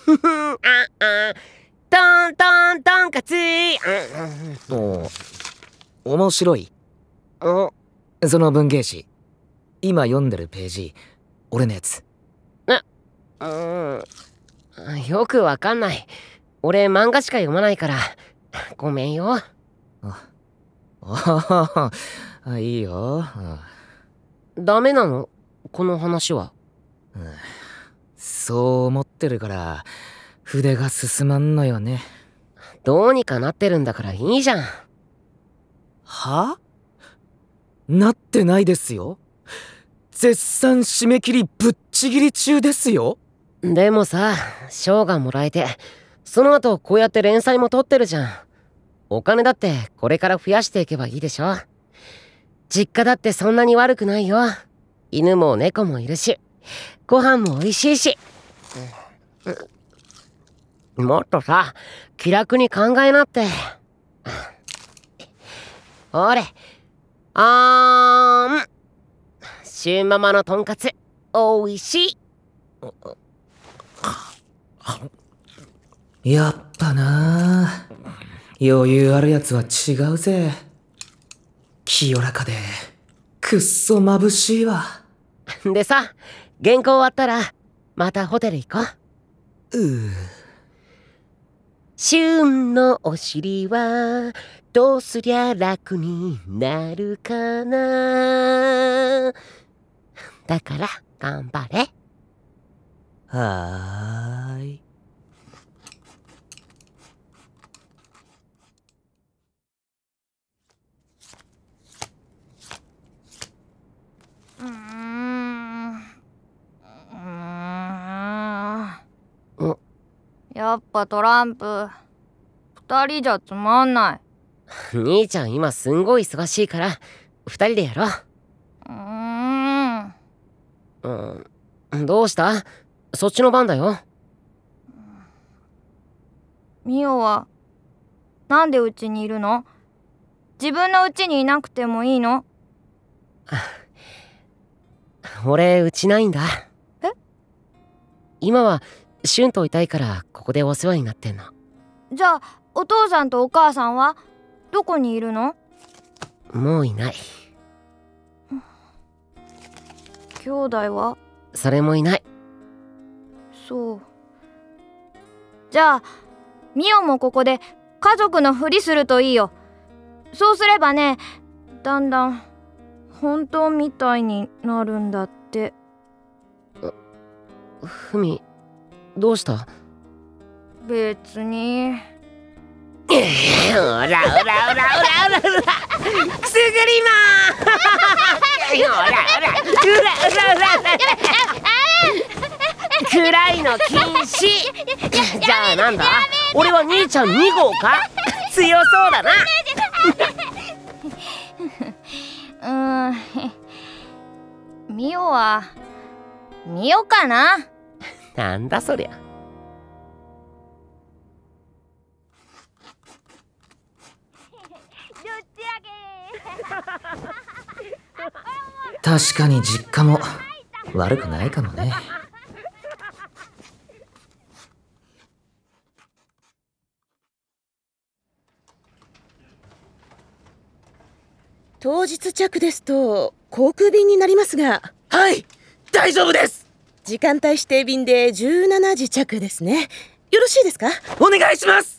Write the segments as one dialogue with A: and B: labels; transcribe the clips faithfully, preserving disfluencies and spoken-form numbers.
A: ああトントントンカツ。
B: お面白い。
A: お
B: その文芸誌今読んでるページ俺のやつ。
A: うんよくわかんない。俺漫画しか読まないからごめんよ。
B: あああいいよ。
A: ダメなのこの話は。
B: うん、そう思ってるから筆が進まんのよね。
A: どうにかなってるんだからいいじゃん。
B: は？なってないですよ。絶賛締め切りぶっちぎり中ですよ。
A: でもさ、賞がもらえてその後こうやって連載も取ってるじゃん。お金だってこれから増やしていけばいいでしょ。実家だってそんなに悪くないよ。犬も猫もいるしご飯も美味しいし、うん、もっとさ気楽に考えなって。ほれあーん、シューママのとんかつおいしい。
B: やっぱな余裕あるやつは違うぜ。清らかでくっそ眩しいわ。
A: でさ、原稿終わったらまたホテル行こう。
B: うー
A: シュンのお尻はどうすりゃ楽になるかな。だから頑張れ。
B: はーい。
C: うーんうーんやっぱトランプ二人じゃつまんない。
A: 兄ちゃん今すんごい忙しいから二人でやろう。
C: うーん
A: うん、どうした？そっちの番だよ。
C: ミオはなんでうちにいるの？自分のうちにいなくてもいいの？
A: 俺うちないんだ。
C: え？
A: 今はシュンといたいからここでお世話になってんの。
C: じゃあお父さんとお母さんはどこにいるの？
A: もういない。
C: 兄弟は？
A: それもいない。
C: そう。じゃあミオもここで家族のふりするといいよ。そうすればね、だんだん本当みたいになるんだって。
A: ふみ、どうした？
C: 別に。
A: オラオラオラオラオラオラくすぐりまーオラオラオラオラオラ暗いの禁止。じゃあなんだ？俺は兄ちゃんに号か？強そうだな。
C: うーんミオはミオかな。
A: なんだそりゃ。
B: 確かに実家も悪くないかもね。
D: 当日着ですと航空便になりますが。
B: はい、大丈夫です。
D: 時間帯指定便でじゅうしちじ着ですね。よろしいですか？
B: お願いします。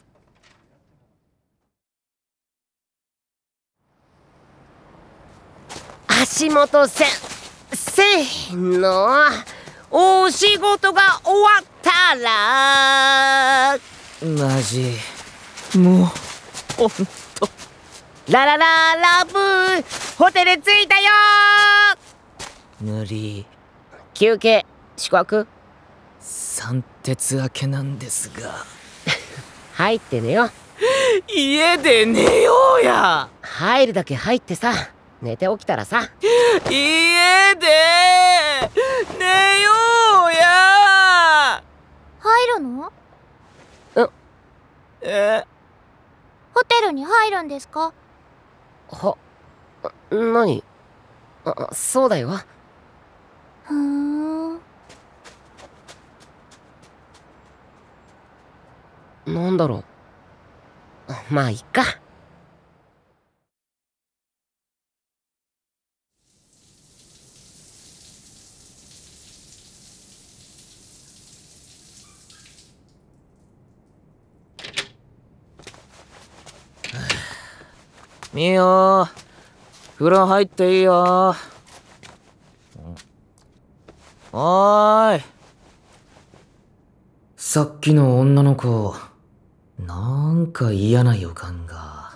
A: 足元せせーの、お仕事が終わったら
B: マジもうほんと
A: ララララブーホテル着いたよー。
B: 無理。
A: 休憩宿泊
B: 三鉄明けなんですが
A: 入って寝よう。
B: 家で寝ようや。
A: 入るだけ入ってさ、寝て起きたらさ。
B: 家で寝ようや。
C: 入るの？
B: え
C: ホテルに入るんですか？
A: は、なに？あ、そうだよ。
C: ふーん
A: なんだろう。まあいっか。
B: みよ、風呂入っていいよ。おーい。さっきの女の子、なんか嫌な予感が。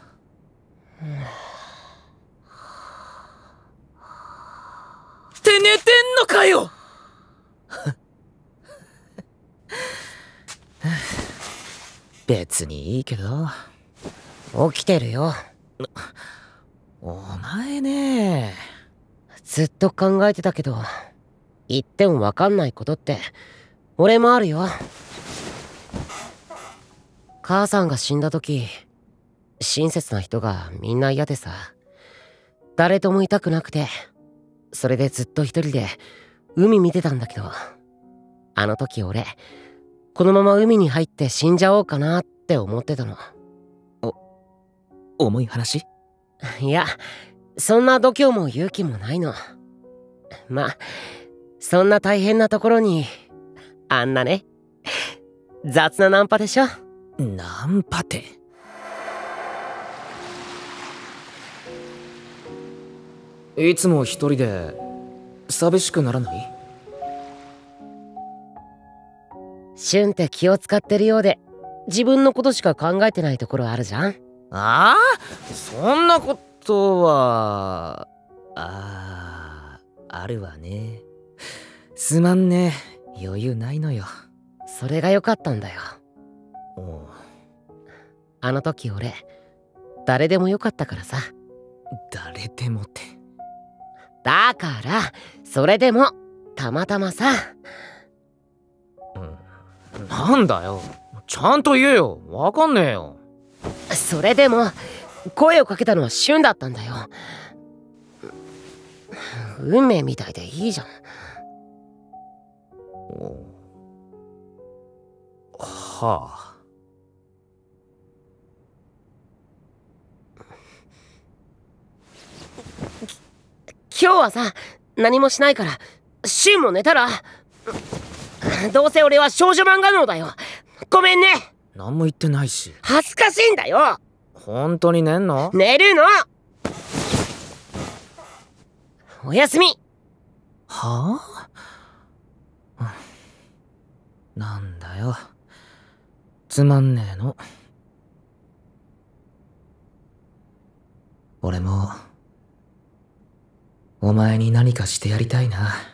B: って寝てんのかよ別にいいけど。
A: 起きてるよ。
B: お前ね。
A: ずっと考えてたけど、言ってもわかんないことって俺もあるよ。母さんが死んだ時、親切な人がみんな嫌でさ、誰ともいたくなくて、それでずっと一人で海見てたんだけど、あの時俺このまま海に入って死んじゃおうかなって思ってたの。
B: 重い話？
A: いや、そんな度胸も勇気もないの。ま、そんな大変なところにあんなね、雑なナンパでしょ。
B: ナンパて。いつも一人で寂しくならない？
A: シュンって気を使ってるようで自分のことしか考えてないところあるじゃん。
B: ああ、そんなことはあああるわね。すまんね、余裕ないのよ。
A: それが良かったんだよ。
B: おう。
A: あの時俺誰でもよかったからさ。
B: 誰でもって。
A: だからそれでもたまたまさ。
B: うん、なんだよ、ちゃんと言えよ。わかんねえよ。
A: それでも声をかけたのはシュンだったんだよ。運命みたいでいいじゃん。
B: はあ。
A: 今日はさ、何もしないからシュンも寝たら。どうせ俺は少女漫画脳だよ。ごめんね。
B: 何も言ってないし。
A: 恥ずかしいんだよ。
B: 本当に寝んの？
A: 寝るの。おやすみ。
B: はあ、なんだよ、つまんねえの。俺もお前に何かしてやりたいな。